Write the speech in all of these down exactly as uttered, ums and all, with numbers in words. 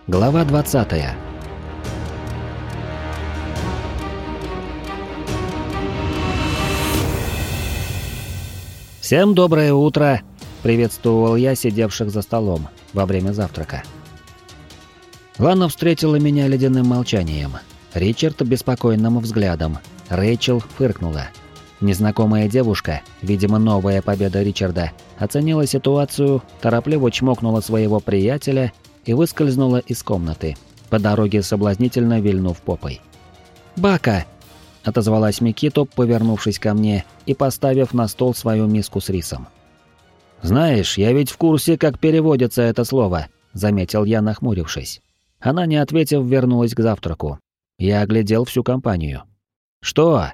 Глава двадцатая. «Всем доброе утро!» — приветствовал я сидевших за столом во время завтрака. Лана встретила меня ледяным молчанием, Ричард — беспокойным взглядом, Рэйчел фыркнула. Незнакомая девушка, видимо, новая победа Ричарда, оценила ситуацию, торопливо чмокнула своего приятеля и выскользнула из комнаты, по дороге соблазнительно вильнув попой. «Бака!» — отозвалась Микито, повернувшись ко мне и поставив на стол свою миску с рисом. «Знаешь, я ведь в курсе, как переводится это слово», — заметил я, нахмурившись. Она, не ответив, вернулась к завтраку. Я оглядел всю компанию. «Что?»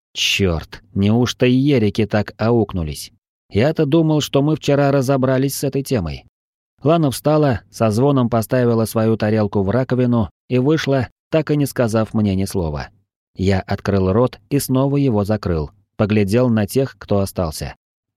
«Чёрт, неужто и ерики так аукнулись? Я-то думал, что мы вчера разобрались с этой темой». Лана встала, со звоном поставила свою тарелку в раковину и вышла, так и не сказав мне ни слова. Я открыл рот и снова его закрыл, поглядел на тех, кто остался.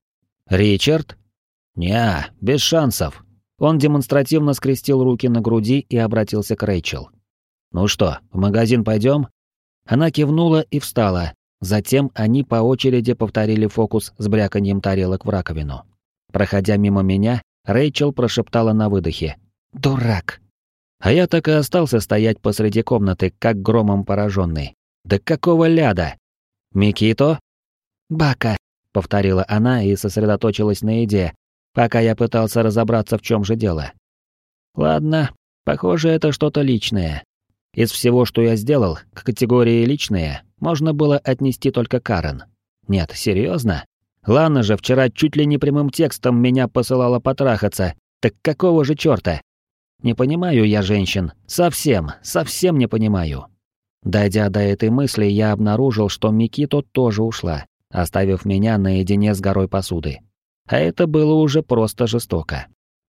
«Ричард?» «Не, без шансов». Он демонстративно скрестил руки на груди и обратился к Рэйчел. «Ну что, в магазин пойдем?» Она кивнула и встала. Затем они по очереди повторили фокус с бряканьем тарелок в раковину. Проходя мимо меня, Рэйчел прошептала на выдохе: «Дурак!» А я так и остался стоять посреди комнаты, как громом пораженный. «Да какого ляда?» «Микито?» «Бака», — повторила она и сосредоточилась на еде, пока я пытался разобраться, в чем же дело. «Ладно, похоже, это что-то личное. Из всего, что я сделал, к категории «личное» можно было отнести только Карен. Нет, серьезно? Лана же вчера чуть ли не прямым текстом меня посылала потрахаться. Так какого же черта? Не понимаю я женщин. Совсем, совсем не понимаю. Дойдя до этой мысли, я обнаружил, что Микито тоже ушла, оставив меня наедине с горой посуды. А это было уже просто жестоко.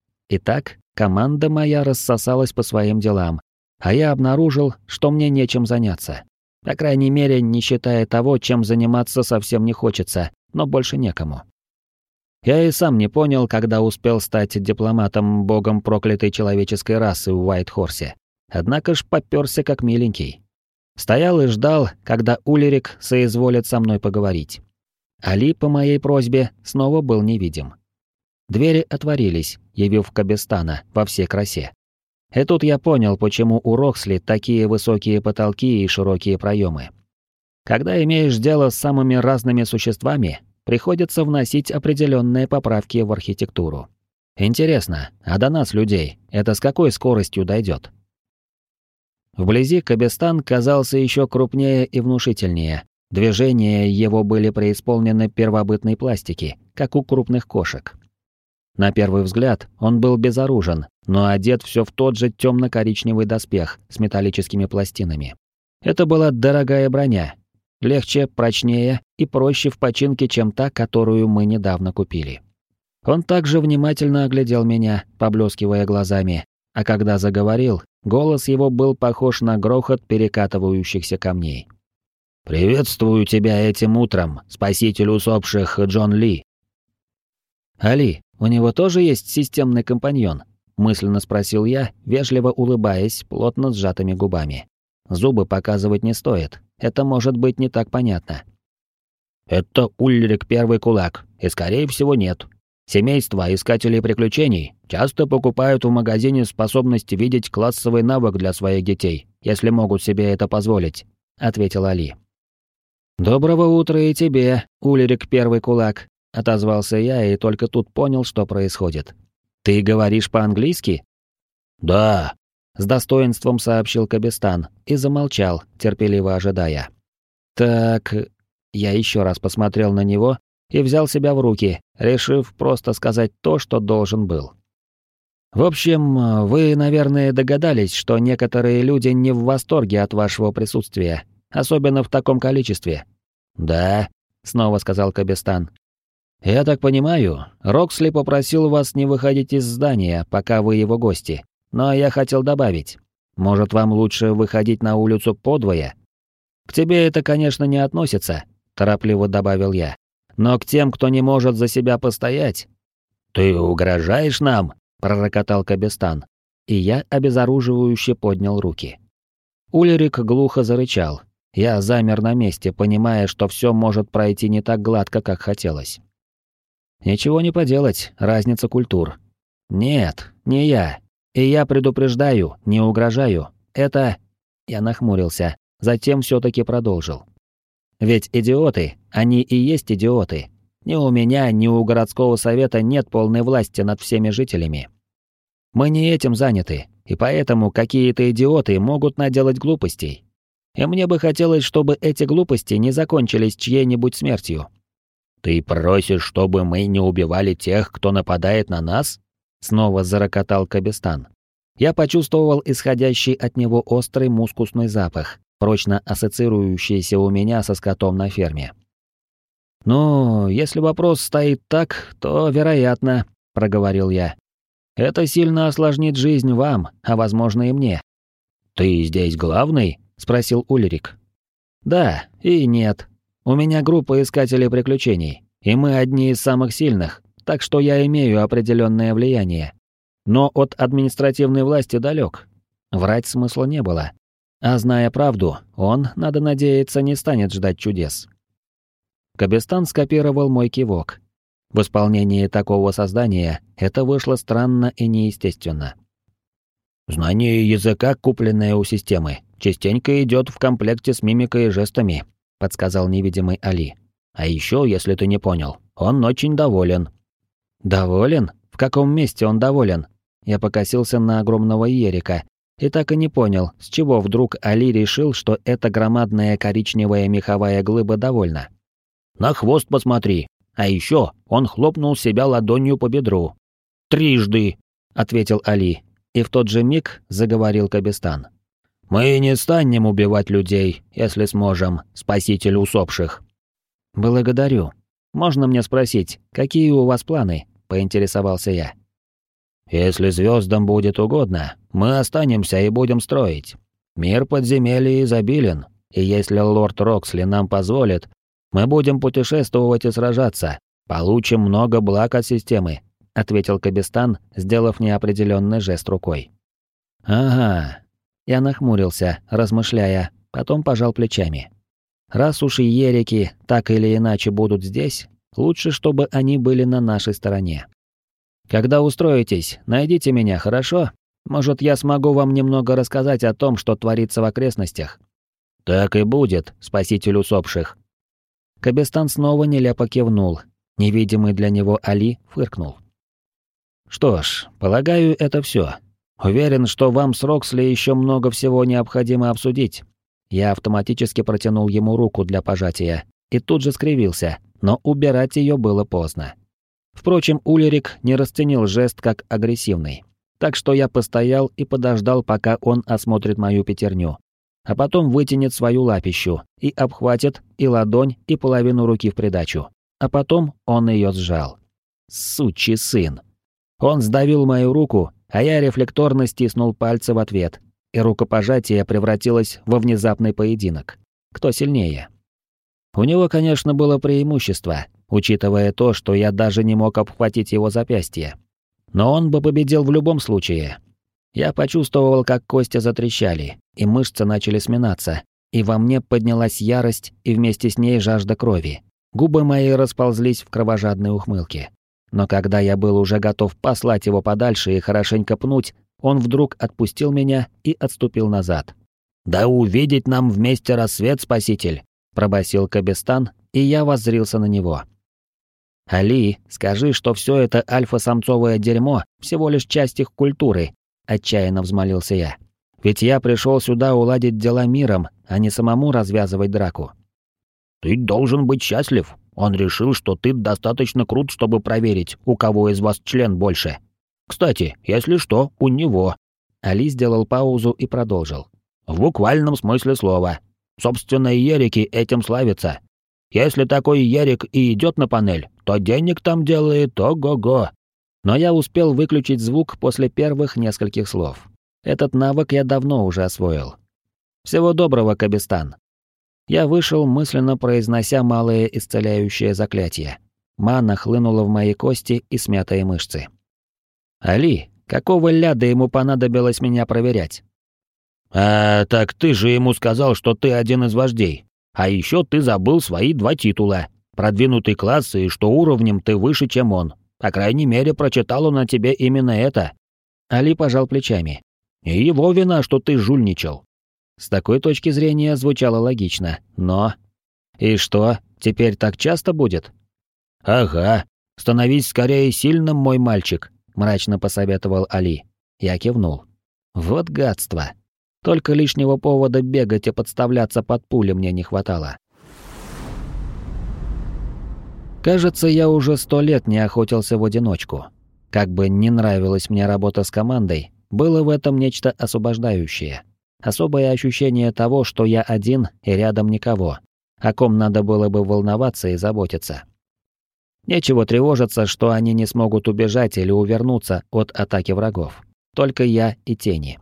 Итак, команда моя рассосалась по своим делам, а я обнаружил, что мне нечем заняться. По крайней мере, не считая того, чем заниматься совсем не хочется, но больше некому. Я и сам не понял, когда успел стать дипломатом богом проклятой человеческой расы в Уайт-Хорсе. Однако ж попёрся как миленький. Стоял и ждал, когда Улерик соизволит со мной поговорить. Али, по моей просьбе, снова был невидим. Двери отворились, явив Кабестана во всей красе. И тут я понял, почему у Роксли такие высокие потолки и широкие проемы. Когда имеешь дело с самыми разными существами, приходится вносить определенные поправки в архитектуру. Интересно, а до нас, людей, это с какой скоростью дойдет? Вблизи Кабестан казался еще крупнее и внушительнее. Движения его были преисполнены первобытной пластики, как у крупных кошек. На первый взгляд он был безоружен, но одет все в тот же темно-коричневый доспех с металлическими пластинами. Это была дорогая броня, легче, прочнее и проще в починке, чем та, которую мы недавно купили. Он также внимательно оглядел меня, поблескивая глазами, а когда заговорил, голос его был похож на грохот перекатывающихся камней. «Приветствую тебя этим утром, спаситель усопших Джон Ли». «Али, у него тоже есть системный компаньон?» — мысленно спросил я, вежливо улыбаясь, плотно сжатыми губами. Зубы показывать не стоит, это может быть не так понятно. «Это Ульрик Первый Кулак, и скорее всего нет. Семейства искателей приключений часто покупают в магазине способность видеть классовый навык для своих детей, если могут себе это позволить», — ответил Али. «Доброго утра и тебе, Ульрик Первый Кулак», — отозвался я и только тут понял, что происходит. «Ты говоришь по-английски?» «Да», — с достоинством сообщил Кабестан и замолчал, терпеливо ожидая. «Так...» Я еще раз посмотрел на него и взял себя в руки, решив просто сказать то, что должен был. «В общем, вы, наверное, догадались, что некоторые люди не в восторге от вашего присутствия, особенно в таком количестве». «Да», — снова сказал Кабестан. «Я так понимаю, Роксли попросил вас не выходить из здания, пока вы его гости. Но я хотел добавить, может, вам лучше выходить на улицу подвое? К тебе это, конечно, не относится», — торопливо добавил я. «Но к тем, кто не может за себя постоять...» «Ты угрожаешь нам?» — пророкотал Кабестан. и я обезоруживающе поднял руки. Ульрик глухо зарычал. Я замер на месте, понимая, что все может пройти не так гладко, как хотелось. Ничего не поделать, разница культур. Нет, не я. И я предупреждаю, не угрожаю. Это... Я нахмурился, затем все-таки продолжил. Ведь идиоты, они и есть идиоты. Ни у меня, ни у городского совета нет полной власти над всеми жителями. Мы не этим заняты, и поэтому какие-то идиоты могут наделать глупостей. И мне бы хотелось, чтобы эти глупости не закончились чьей-нибудь смертью. «Ты просишь, чтобы мы не убивали тех, кто нападает на нас?» Снова зарокотал Кабестан. Я почувствовал исходящий от него острый мускусный запах, прочно ассоциирующийся у меня со скотом на ферме. «Ну, если вопрос стоит так, то вероятно», — проговорил я. «Это сильно осложнит жизнь вам, а возможно и мне». «Ты здесь главный?» — спросил Ульрик. «Да и нет. У меня группа искателей приключений, и мы одни из самых сильных, так что я имею определенное влияние. Но от административной власти далек. Врать смысла не было. А зная правду, он, надо надеяться, не станет ждать чудес». Кабестан скопировал мой кивок. В исполнении такого создания это вышло странно и неестественно. «Знание языка, купленное у системы, частенько идет в комплекте с мимикой и жестами», — подсказал невидимый Али. «А еще, если ты не понял, он очень доволен». «Доволен? В каком месте он доволен?» Я покосился на огромного Ерика и так и не понял, с чего вдруг Али решил, что эта громадная коричневая меховая глыба довольна. «На хвост посмотри. А еще он хлопнул себя ладонью по бедру». «Трижды», — ответил Али, и в тот же миг заговорил Кабестан. «Мы не станем убивать людей, если сможем, спаситель усопших». «Благодарю. Можно мне спросить, какие у вас планы?» — поинтересовался я. «Если звездам будет угодно, мы останемся и будем строить. Мир подземелья изобилен, и если лорд Роксли нам позволит, мы будем путешествовать и сражаться, получим много благ от системы», — ответил Кабестан, сделав неопределенный жест рукой. «Ага». Я нахмурился, размышляя, потом пожал плечами. «Раз уж и ерики так или иначе будут здесь, лучше, чтобы они были на нашей стороне. Когда устроитесь, найдите меня, хорошо? Может, я смогу вам немного рассказать о том, что творится в окрестностях?» «Так и будет, спаситель усопших». Кабестан снова нелепо кивнул. Невидимый для него Али фыркнул. «Что ж, полагаю, это все. Уверен, что вам с Роксли еще много всего необходимо обсудить». Я автоматически протянул ему руку для пожатия и тут же скривился, но убирать ее было поздно. Впрочем, Ульрик не расценил жест как агрессивный, так что я постоял и подождал, пока он осмотрит мою пятерню, а потом вытянет свою лапищу и обхватит и ладонь, и половину руки в придачу, а потом он ее сжал. Сучий сын. Он сдавил мою руку, а я рефлекторно стиснул пальцы в ответ, и рукопожатие превратилось во внезапный поединок. Кто сильнее? У него, конечно, было преимущество, учитывая то, что я даже не мог обхватить его запястье. Но он бы победил в любом случае. Я почувствовал, как кости затрещали, и мышцы начали сминаться, и во мне поднялась ярость и вместе с ней жажда крови. Губы мои расползлись в кровожадной ухмылке. Но когда я был уже готов послать его подальше и хорошенько пнуть, он вдруг отпустил меня и отступил назад. «Да увидеть нам вместе рассвет, спаситель!» — пробасил Кабестан, и я воззрился на него. «Али, скажи, что все это альфа-самцовое дерьмо всего лишь часть их культуры», — отчаянно взмолился я. «Ведь я пришел сюда уладить дела миром, а не самому развязывать драку». «Ты должен быть счастлив. Он решил, что ты достаточно крут, чтобы проверить, у кого из вас член больше. Кстати, если что, у него». Али сделал паузу и продолжил. «В буквальном смысле слова. Собственно, ерики этим славятся. Если такой ерик и идет на панель, то денег там делает ого-го». Но я успел выключить звук после первых нескольких слов. Этот навык я давно уже освоил. «Всего доброго, Кабестан». Я вышел, мысленно произнося малое исцеляющее заклятие. Мана хлынула в мои кости и смятые мышцы. «Али, Какого ляда ему понадобилось меня проверять? «А, так ты же ему сказал, что ты один из вождей. А еще ты забыл свои два титула. Продвинутый класс и что уровнем ты выше, чем он. По крайней мере, прочитал он о тебе именно это». Али пожал плечами. «И его вина, что ты жульничал». С такой точки зрения звучало логично, но... И что, теперь так часто будет? «Ага. Становись скорее сильным, мой мальчик», — мрачно посоветовал Али. Я кивнул. Вот гадство. Только лишнего повода бегать и подставляться под пули мне не хватало. Кажется, я уже сто лет не охотился в одиночку. Как бы не нравилась мне работа с командой, было в этом нечто освобождающее. Особое ощущение того, что я один и рядом никого, о ком надо было бы волноваться и заботиться. Нечего тревожиться, что они не смогут убежать или увернуться от атаки врагов. Только я и тени.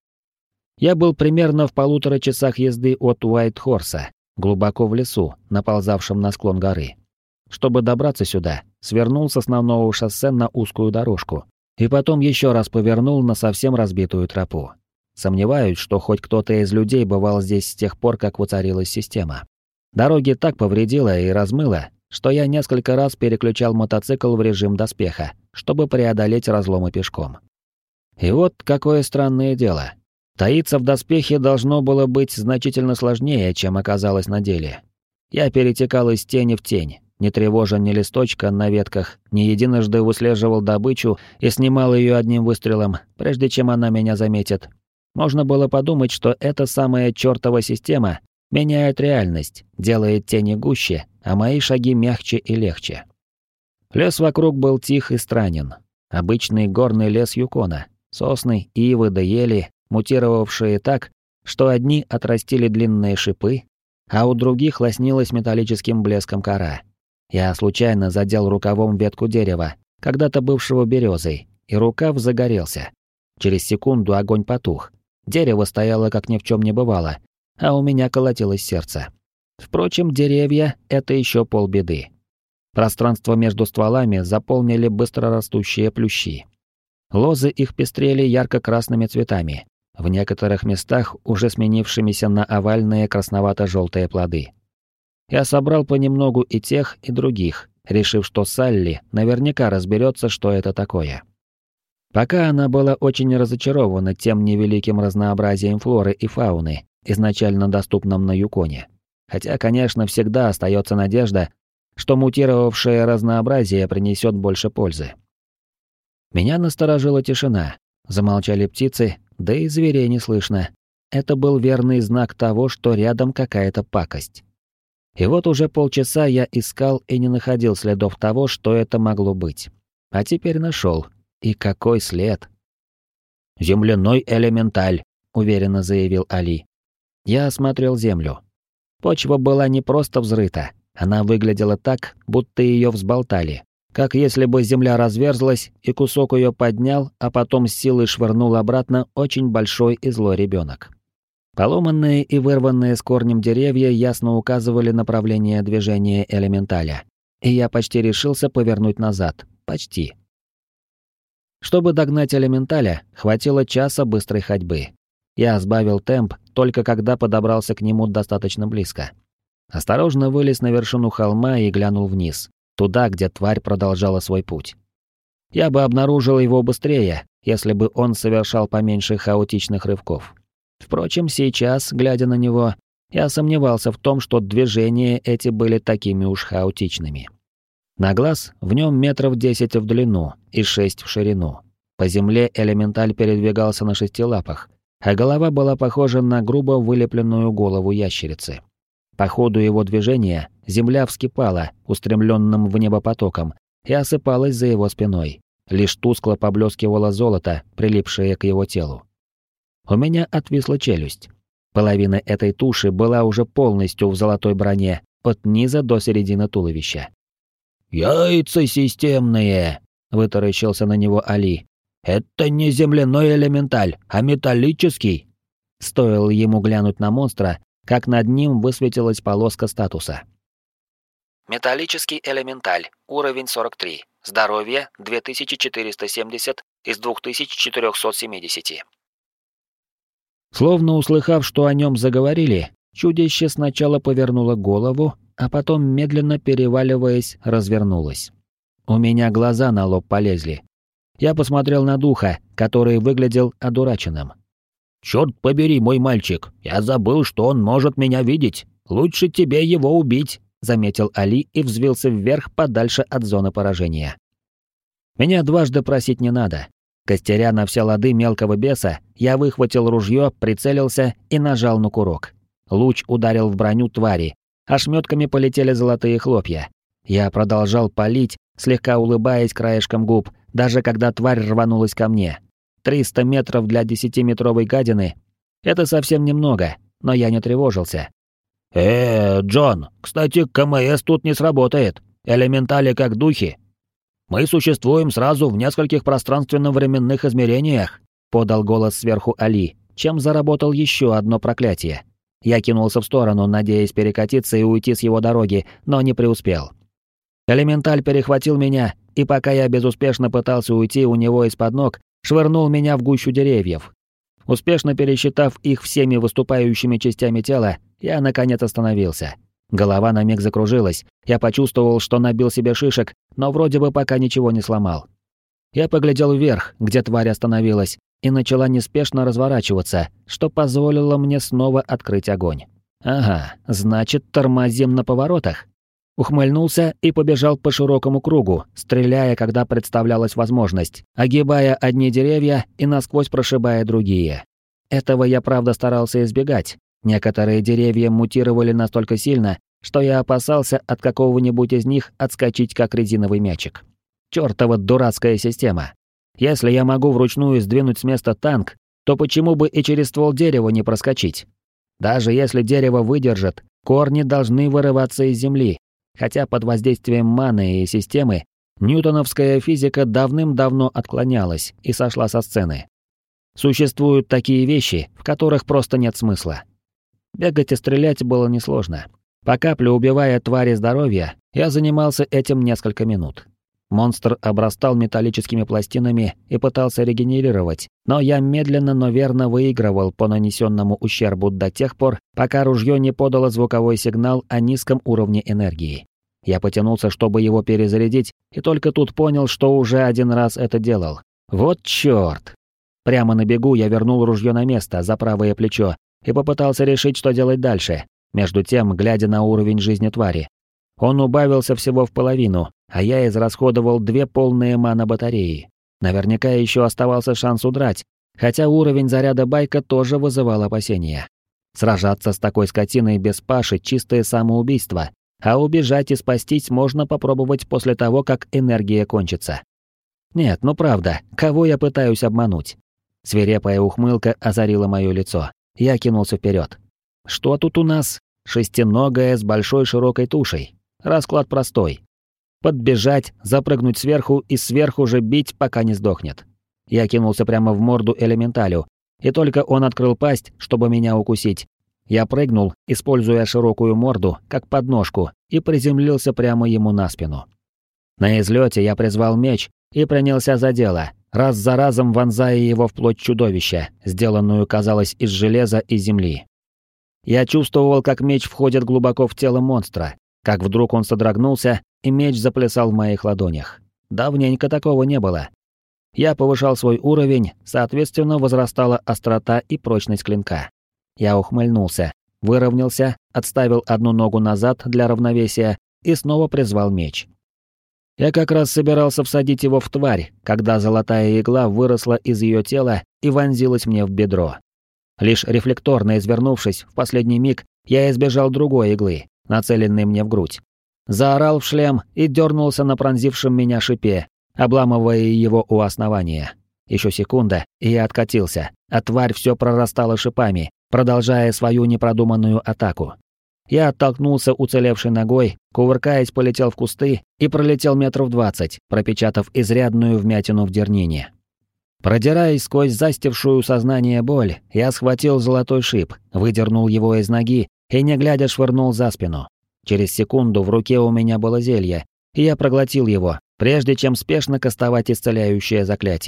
Я был примерно в полутора часах езды от Уайт-Хорса, глубоко в лесу, наползавшем на склон горы. Чтобы добраться сюда, свернул с основного шоссе на узкую дорожку и потом еще раз повернул на совсем разбитую тропу. Сомневаюсь, что хоть кто-то из людей бывал здесь с тех пор, как воцарилась система. Дороги так повредило и размыло, что я несколько раз переключал мотоцикл в режим доспеха, чтобы преодолеть разломы пешком. И вот какое странное дело. Таиться в доспехе должно было быть значительно сложнее, чем оказалось на деле. Я перетекал из тени в тень, не тревожа ни листочка на ветках, ни единожды выслеживал добычу и снимал ее одним выстрелом, прежде чем она меня заметит. Можно было подумать, что эта самая чёртова система меняет реальность, делает тени гуще, а мои шаги мягче и легче. Лес вокруг был тих и странен. Обычный горный лес Юкона, сосны, ивы да ели, мутировавшие так, что одни отрастили длинные шипы, а у других лоснилась металлическим блеском кора. Я случайно задел рукавом ветку дерева, когда-то бывшего березой, и рукав загорелся. Через секунду огонь потух. Дерево стояло, как ни в чем не бывало, а у меня колотилось сердце. Впрочем, деревья — это еще полбеды. Пространство между стволами заполнили быстрорастущие плющи. Лозы их пестрели ярко-красными цветами, в некоторых местах уже сменившимися на овальные красновато-желтые плоды. Я собрал понемногу и тех, и других, решив, что Салли наверняка разберется, что это такое. Пока она была очень разочарована тем невеликим разнообразием флоры и фауны, изначально доступном на Юконе. Хотя, конечно, всегда остается надежда, что мутировавшее разнообразие принесет больше пользы. Меня насторожила тишина. Замолчали птицы, да и зверей не слышно. Это был верный знак того, что рядом какая-то пакость. И вот уже полчаса я искал и не находил следов того, что это могло быть. А теперь нашел. И какой след! «Земляной элементаль», — уверенно заявил Али. Я осмотрел землю. Почва была не просто взрыта, она выглядела так, будто ее взболтали, как если бы земля разверзлась и кусок ее поднял, а потом с силой швырнул обратно очень большой и злой ребенок. Поломанные и вырванные с корнем деревья ясно указывали направление движения элементаля, и я почти решился повернуть назад. Почти. Чтобы догнать элементаля, хватило часа быстрой ходьбы. Я сбавил темп, только когда подобрался к нему достаточно близко. Осторожно вылез на вершину холма и глянул вниз, туда, где тварь продолжала свой путь. Я бы обнаружил его быстрее, если бы он совершал поменьше хаотичных рывков. Впрочем, сейчас, глядя на него, я сомневался в том, что движения эти были такими уж хаотичными. На глаз в нем метров десять в длину и шесть в ширину. По земле элементаль передвигался на шести лапах, а голова была похожа на грубо вылепленную голову ящерицы. По ходу его движения земля вскипала устремленным в небо потоком и осыпалась за его спиной. Лишь тускло поблескивало золото, прилипшее к его телу. У меня отвисла челюсть. Половина этой туши была уже полностью в золотой броне, от низа до середины туловища. «Яйца системные!» — вытаращился на него Али. «Это не земляной элементаль, а металлический!» Стоило ему глянуть на монстра, как над ним высветилась полоска статуса. Металлический элементаль, уровень сорок три, здоровье две тысячи четыреста семьдесят, из двух тысяч четырёхсот семидесяти. Словно услыхав, что о нем заговорили, чудище сначала повернуло голову, а потом, медленно переваливаясь, развернулось. У меня глаза на лоб полезли. Я посмотрел на духа, который выглядел одураченным. «Чёрт побери, мой мальчик, я забыл, что он может меня видеть. Лучше тебе его убить», — заметил Али и взвился вверх подальше от зоны поражения. Меня дважды просить не надо. Костеря на все лады мелкого беса, я выхватил ружье, прицелился и нажал на курок. Луч ударил в броню твари, ошметками полетели золотые хлопья. Я продолжал палить, слегка улыбаясь краешком губ, даже когда тварь рванулась ко мне. триста метров для десятиметровой гадины — это совсем немного, но я не тревожился. «Э, Джон, кстати, КМС тут не сработает. Элементали как духи. Мы существуем сразу в нескольких пространственно-временных измерениях», — подал голос сверху Али, чем заработал еще одно проклятие. Я кинулся в сторону, надеясь перекатиться и уйти с его дороги, но не преуспел. Элементаль перехватил меня, и пока я безуспешно пытался уйти у него из-под ног, швырнул меня в гущу деревьев. Успешно пересчитав их всеми выступающими частями тела, я наконец остановился. Голова на миг закружилась, я почувствовал, что набил себе шишек, но вроде бы пока ничего не сломал. Я поглядел вверх, где тварь остановилась, и начала неспешно разворачиваться, что позволило мне снова открыть огонь. Ага, значит, тормозим на поворотах. Ухмыльнулся и побежал по широкому кругу, стреляя, когда представлялась возможность, огибая одни деревья и насквозь прошибая другие. Этого я, правда, старался избегать. Некоторые деревья мутировали настолько сильно, что я опасался от какого-нибудь из них отскочить как резиновый мячик. Чёртова дурацкая система. Если я могу вручную сдвинуть с места танк, то почему бы и через ствол дерева не проскочить? Даже если дерево выдержит, корни должны вырываться из земли, хотя под воздействием маны и системы ньютоновская физика давным-давно отклонялась и сошла со сцены. Существуют такие вещи, в которых просто нет смысла. Бегать и стрелять было несложно. По капле убивая твари здоровья, я занимался этим несколько минут. Монстр обрастал металлическими пластинами и пытался регенерировать, но я медленно, но верно выигрывал по нанесенному ущербу до тех пор, пока ружье не подало звуковой сигнал о низком уровне энергии. Я потянулся, чтобы его перезарядить, и только тут понял, что уже один раз это делал. Вот чёрт! Прямо на бегу я вернул ружье на место, за правое плечо, и попытался решить, что делать дальше, между тем, глядя на уровень жизни твари. Он убавился всего в половину, а я израсходовал две полные мана-батареи. Наверняка еще оставался шанс удрать, хотя уровень заряда байка тоже вызывал опасения. Сражаться с такой скотиной без паши — чистое самоубийство, а убежать и спастись можно попробовать после того, как энергия кончится. Нет, ну правда, кого я пытаюсь обмануть? Свирепая ухмылка озарила мое лицо. Я кинулся вперед. Что тут у нас? Шестиногая с большой широкой тушей. Расклад простой. Подбежать, запрыгнуть сверху и сверху же бить, пока не сдохнет. Я кинулся прямо в морду элементалю, и только он открыл пасть, чтобы меня укусить. Я прыгнул, используя широкую морду, как подножку, и приземлился прямо ему на спину. На излете я призвал меч и принялся за дело, раз за разом вонзая его в плоть чудовища, сделанную, казалось, из железа и земли. Я чувствовал, как меч входит глубоко в тело монстра, как вдруг он содрогнулся, и меч заплясал в моих ладонях. Давненько такого не было. Я повышал свой уровень, соответственно, возрастала острота и прочность клинка. Я ухмыльнулся, выровнялся, отставил одну ногу назад для равновесия и снова призвал меч. Я как раз собирался всадить его в тварь, когда золотая игла выросла из ее тела и вонзилась мне в бедро. Лишь рефлекторно извернувшись в последний миг, я избежал другой иглы, нацеленной мне в грудь. Заорал в шлем и дернулся на пронзившем меня шипе, обламывая его у основания. Еще секунда, и я откатился, а тварь все прорастала шипами, продолжая свою непродуманную атаку. Я оттолкнулся уцелевшей ногой, кувыркаясь, полетел в кусты и пролетел метров двадцать, пропечатав изрядную вмятину в дернине. Продираясь сквозь застившую сознание боль, я схватил золотой шип, выдернул его из ноги и, не глядя, швырнул за спину. Через секунду в руке у меня было зелье, и я проглотил его, прежде чем спешно кастовать исцеляющее заклятие.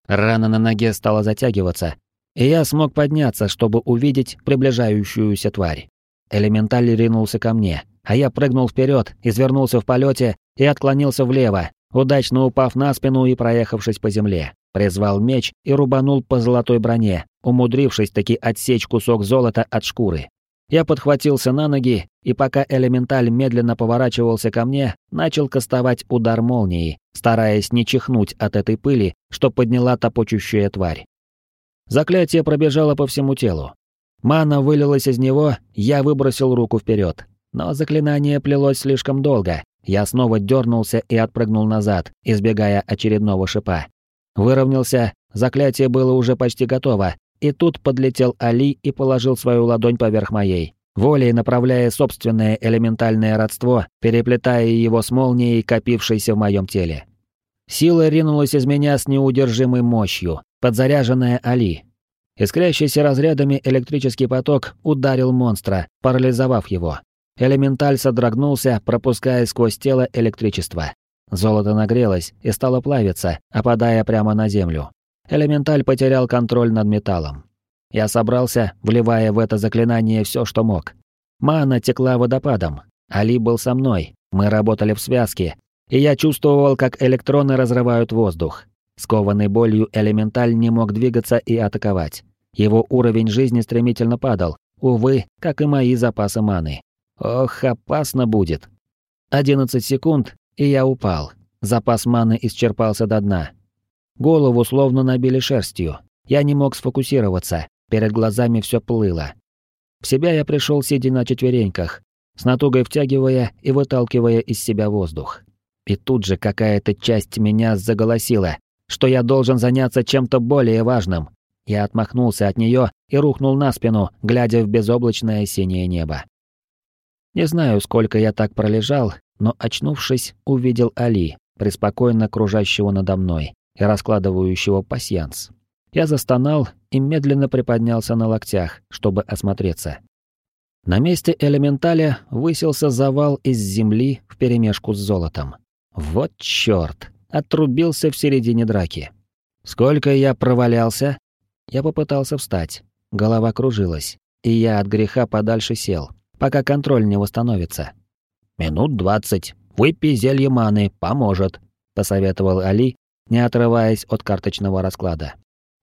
Рана на ноге стала затягиваться, и я смог подняться, чтобы увидеть приближающуюся тварь. Элементаль ринулся ко мне, а я прыгнул вперед, извернулся в полете и отклонился влево, удачно упав на спину и проехавшись по земле. Призвал меч и рубанул по золотой броне, умудрившись таки отсечь кусок золота от шкуры. Я подхватился на ноги, и пока элементаль медленно поворачивался ко мне, начал кастовать удар молнии, стараясь не чихнуть от этой пыли, что подняла топочущая тварь. Заклятие пробежало по всему телу. Мана вылилась из него, я выбросил руку вперед. Но заклинание плелось слишком долго. Я снова дернулся и отпрыгнул назад, избегая очередного шипа. Выровнялся, заклятие было уже почти готово, и тут подлетел Али и положил свою ладонь поверх моей, волей направляя собственное элементальное родство, переплетая его с молнией, копившейся в моем теле. Сила ринулась из меня с неудержимой мощью, подзаряженная Али. Искрящийся разрядами электрический поток ударил монстра, парализовав его. Элементаль содрогнулся, пропуская сквозь тело электричество. Золото нагрелось и стало плавиться, опадая прямо на землю. Элементаль потерял контроль над металлом. Я собрался, вливая в это заклинание все, что мог. Мана текла водопадом. Али был со мной, мы работали в связке, и я чувствовал, как электроны разрывают воздух. Скованный болью элементаль не мог двигаться и атаковать. Его уровень жизни стремительно падал, увы, как и мои запасы маны. Ох, опасно будет. Одиннадцать секунд, и я упал. Запас маны исчерпался до дна. Голову словно набили шерстью. Я не мог сфокусироваться, перед глазами все плыло. В себя я пришел, сидя на четвереньках, с натугой втягивая и выталкивая из себя воздух. И тут же какая-то часть меня заголосила, что я должен заняться чем-то более важным. Я отмахнулся от нее и рухнул на спину, глядя в безоблачное синее небо. Не знаю, сколько я так пролежал, но, очнувшись, увидел Али, преспокойно кружащего надо мной и раскладывающего пасьянс. Я застонал и медленно приподнялся на локтях, чтобы осмотреться. На месте элементаля высился завал из земли вперемешку с золотом. Вот чёрт! Отрубился в середине драки. Сколько я провалялся? Я попытался встать. Голова кружилась, и я от греха подальше сел, пока контроль не восстановится. «Минут двадцать. Выпей зелье маны, поможет», — посоветовал Али, не отрываясь от карточного расклада.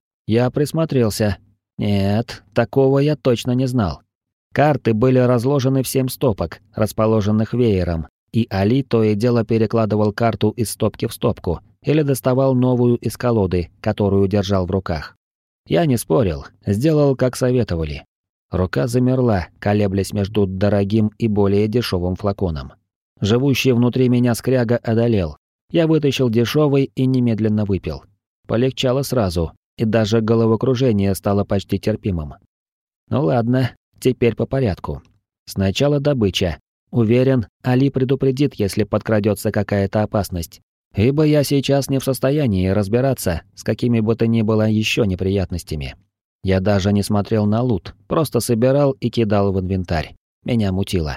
Я присмотрелся. Нет, такого я точно не знал. Карты были разложены в семь стопок, расположенных веером, и Али то и дело перекладывал карту из стопки в стопку или доставал новую из колоды, которую держал в руках. Я не спорил, сделал, как советовали. Рука замерла, колеблясь между дорогим и более дешевым флаконом. Живущий внутри меня скряга одолел. Я вытащил дешевый и немедленно выпил. Полегчало сразу, и даже головокружение стало почти терпимым. Ну ладно, теперь по порядку. Сначала добыча. Уверен, Али предупредит, если подкрадется какая-то опасность. Ибо я сейчас не в состоянии разбираться с какими бы то ни было еще неприятностями. Я даже не смотрел на лут, просто собирал и кидал в инвентарь. Меня мутило.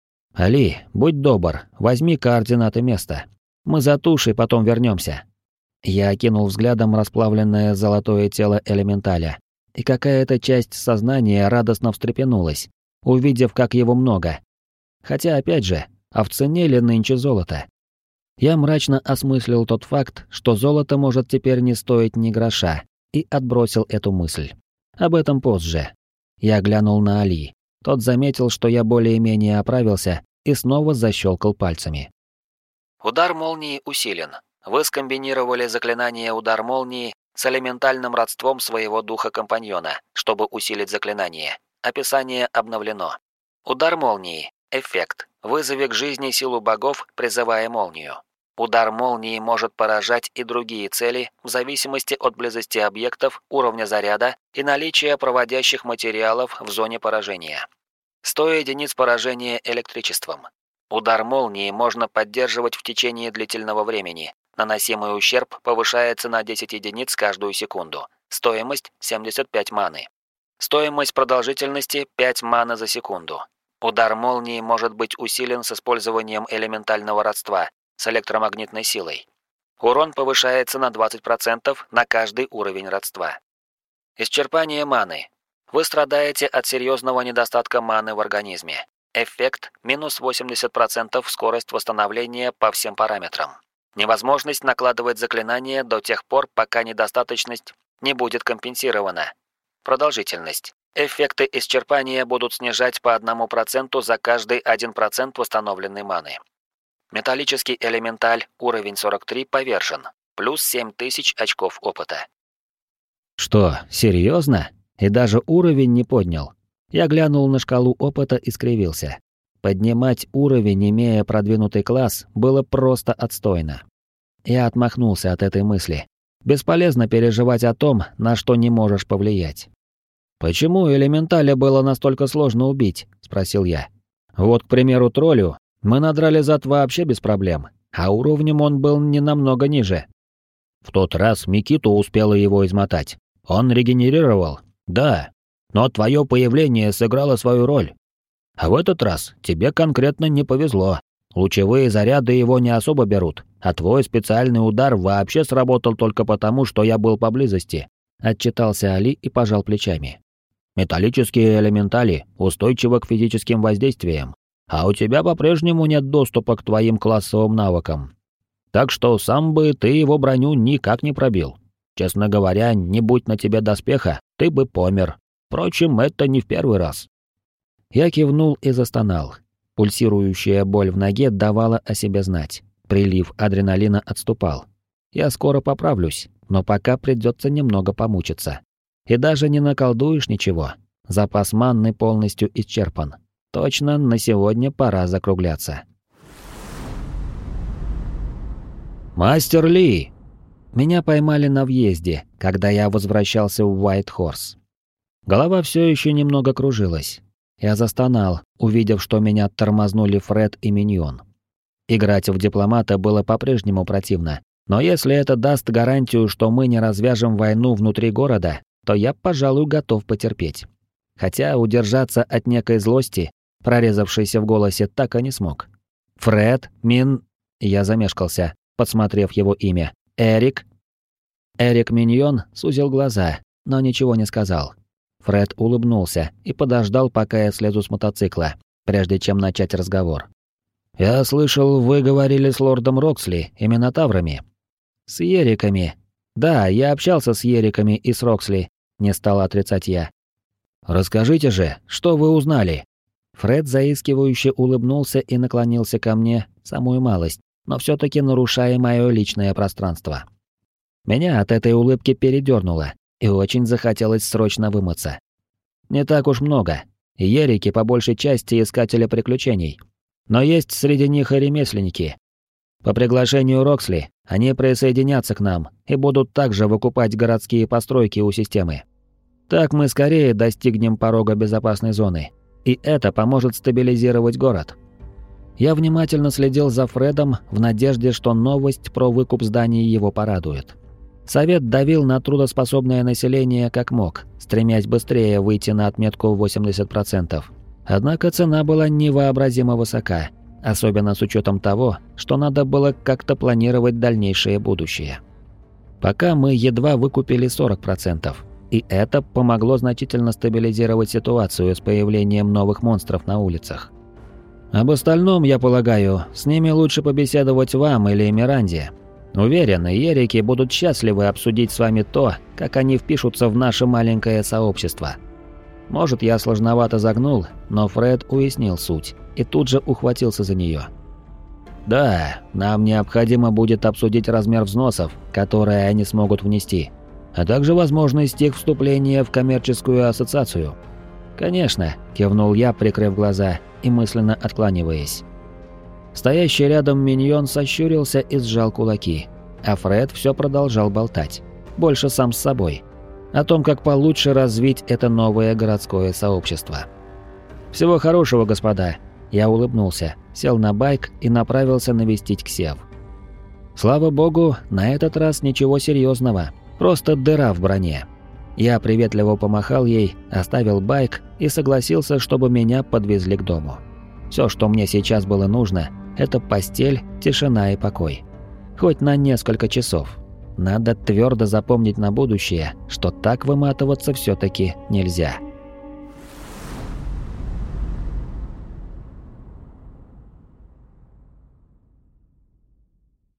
«Али, будь добр, возьми координаты места. Мы за тушей потом вернемся». Я окинул взглядом расплавленное золотое тело элементаля, и какая-то часть сознания радостно встрепенулась, увидев, как его много. Хотя, опять же, а в цене ли нынче золото? Я мрачно осмыслил тот факт, что золото может теперь не стоить ни гроша, и отбросил эту мысль. Об этом позже. Я глянул на Али. Тот заметил, что я более-менее оправился, и снова защелкал пальцами. Удар молнии усилен. Вы скомбинировали заклинание «Удар молнии» с элементальным родством своего духа-компаньона, чтобы усилить заклинание. Описание обновлено. Удар молнии. Эффект. Вызови к жизни силу богов, призывая молнию. Удар молнии может поражать и другие цели в зависимости от близости объектов, уровня заряда и наличия проводящих материалов в зоне поражения. сто единиц поражения электричеством. Удар молнии можно поддерживать в течение длительного времени. Наносимый ущерб повышается на десять единиц каждую секунду. Стоимость семьдесят пять маны. Стоимость продолжительности пять маны за секунду. Удар молнии может быть усилен с использованием элементального родства с электромагнитной силой. Урон повышается на двадцать процентов на каждый уровень родства. Исчерпание маны. Вы страдаете от серьезного недостатка маны в организме. Эффект – минус восемьдесят процентов скорость восстановления по всем параметрам. Невозможность накладывать заклинания до тех пор, пока недостаточность не будет компенсирована. Продолжительность. Эффекты исчерпания будут снижать по одному проценту за каждый один процент восстановленной маны. Металлический элементаль, уровень сорок три, повержен. Плюс семь тысяч очков опыта. Что, серьезно? И даже уровень не поднял? Я глянул на шкалу опыта и скривился. Поднимать уровень, имея продвинутый класс, было просто отстойно. Я отмахнулся от этой мысли. Бесполезно переживать о том, на что не можешь повлиять. «Почему элементаля было настолько сложно убить?» – спросил я. «Вот, к примеру, троллю мы надрали зад вообще без проблем, а уровнем он был не намного ниже». «В тот раз Микиту успела его измотать. Он регенерировал, да, но твое появление сыграло свою роль. А в этот раз тебе конкретно не повезло. Лучевые заряды его не особо берут, а твой специальный удар вообще сработал только потому, что я был поблизости», – отчитался Али и пожал плечами. «Металлические элементали устойчивы к физическим воздействиям, а у тебя по-прежнему нет доступа к твоим классовым навыкам. Так что сам бы ты его броню никак не пробил. Честно говоря, не будь на тебе доспеха, ты бы помер. Впрочем, это не в первый раз». Я кивнул и застонал. Пульсирующая боль в ноге давала о себе знать. Прилив адреналина отступал. Я скоро поправлюсь, но пока придется немного помучиться. И даже не наколдуешь ничего. Запас манны полностью исчерпан. Точно, на сегодня пора закругляться. «Мастер Ли!» Меня поймали на въезде, когда я возвращался в Уайт-Хорс. Голова все еще немного кружилась. Я застонал, увидев, что меня тормознули Фред и Миньон. Играть в дипломата было по-прежнему противно, но если это даст гарантию, что мы не развяжем войну внутри города, то я, пожалуй, готов потерпеть. Хотя удержаться от некой злости, прорезавшейся в голосе, так и не смог. «Фред, Мин...» Я замешкался, подсмотрев его имя. «Эрик?» Эрик Миньон сузил глаза, но ничего не сказал. Фред улыбнулся и подождал, пока я слезу с мотоцикла, прежде чем начать разговор. «Я слышал, вы говорили с лордом Роксли и Минотаврами». «С Ериками. Да, я общался с Ериками и с Роксли», — не стал отрицать я. «Расскажите же, что вы узнали?» Фред заискивающе улыбнулся и наклонился ко мне самую малость, но все-таки нарушая мое личное пространство. Меня от этой улыбки передернуло, и очень захотелось срочно вымыться. Не так уж много. Ерики по большей части искатели приключений. Но есть среди них и ремесленники. По приглашению Роксли они присоединятся к нам и будут также выкупать городские постройки у системы. Так мы скорее достигнем порога безопасной зоны, и это поможет стабилизировать город. Я внимательно следил за Фредом в надежде, что новость про выкуп зданий его порадует. Совет давил на трудоспособное население как мог, стремясь быстрее выйти на отметку восемьдесят процентов. Однако цена была невообразимо высока, особенно с учетом того, что надо было как-то планировать дальнейшее будущее. Пока мы едва выкупили сорок процентов, и это помогло значительно стабилизировать ситуацию с появлением новых монстров на улицах. Об остальном, я полагаю, с ними лучше побеседовать вам или Миранде. Уверен, ерики будут счастливы обсудить с вами то, как они впишутся в наше маленькое сообщество. Может, я сложновато загнул, но Фред уяснил суть и тут же ухватился за нее. Да, нам необходимо будет обсудить размер взносов, которые они смогут внести, а также возможность их вступления в коммерческую ассоциацию. Конечно, кивнул я, прикрыв глаза и мысленно откланиваясь. Стоящий рядом Миньон сощурился и сжал кулаки, а Фред все продолжал болтать, больше сам с собой, о том, как получше развить это новое городское сообщество. «Всего хорошего, господа!» Я улыбнулся, сел на байк и направился навестить Ксев. Слава богу, на этот раз ничего серьезного, просто дыра в броне. Я приветливо помахал ей, оставил байк и согласился, чтобы меня подвезли к дому. Все, что мне сейчас было нужно, это постель, тишина и покой. Хоть на несколько часов. Надо твердо запомнить на будущее, что так выматываться все-таки нельзя.